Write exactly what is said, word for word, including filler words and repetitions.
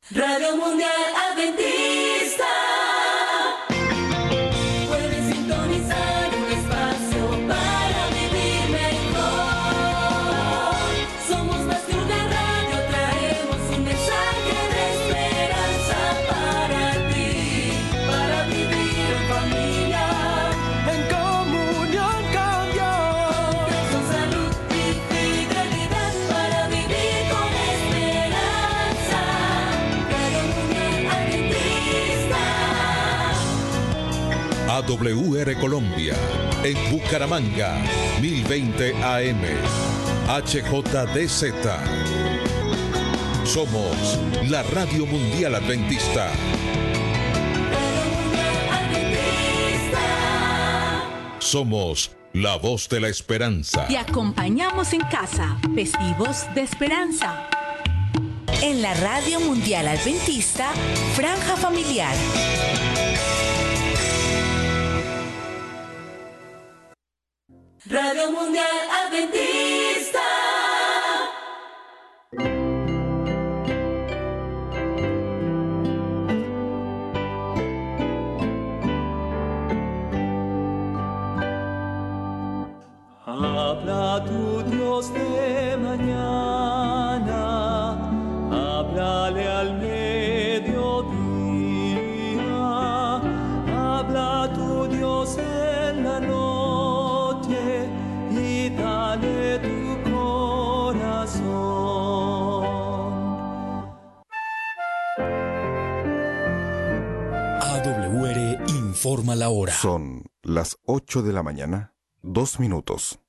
Radio Mundial Adventista. Puedes sintonizar un espacio para vivir mejor. Somos más que una radio, traemos un mensaje de esperanza para ti, para vivir en familia, en comunión con Dios, con salud y fidelidad, para vivir con esperanza. Radio Mundial Adventista. A W R Colombia, en Bucaramanga, mil veinte A M, H J D Z. Somos la Radio Mundial Adventista. Somos la voz de la esperanza. Te acompañamos en casa, festivos de esperanza. En la Radio Mundial Adventista, Franja Familiar. Radio Mundial Adventista. habla tu Dios de mañana, háblale al mediodía, habla tu Dios en la noche y dale tu corazón. A W R informa la hora. Son las ocho de la mañana, dos minutos.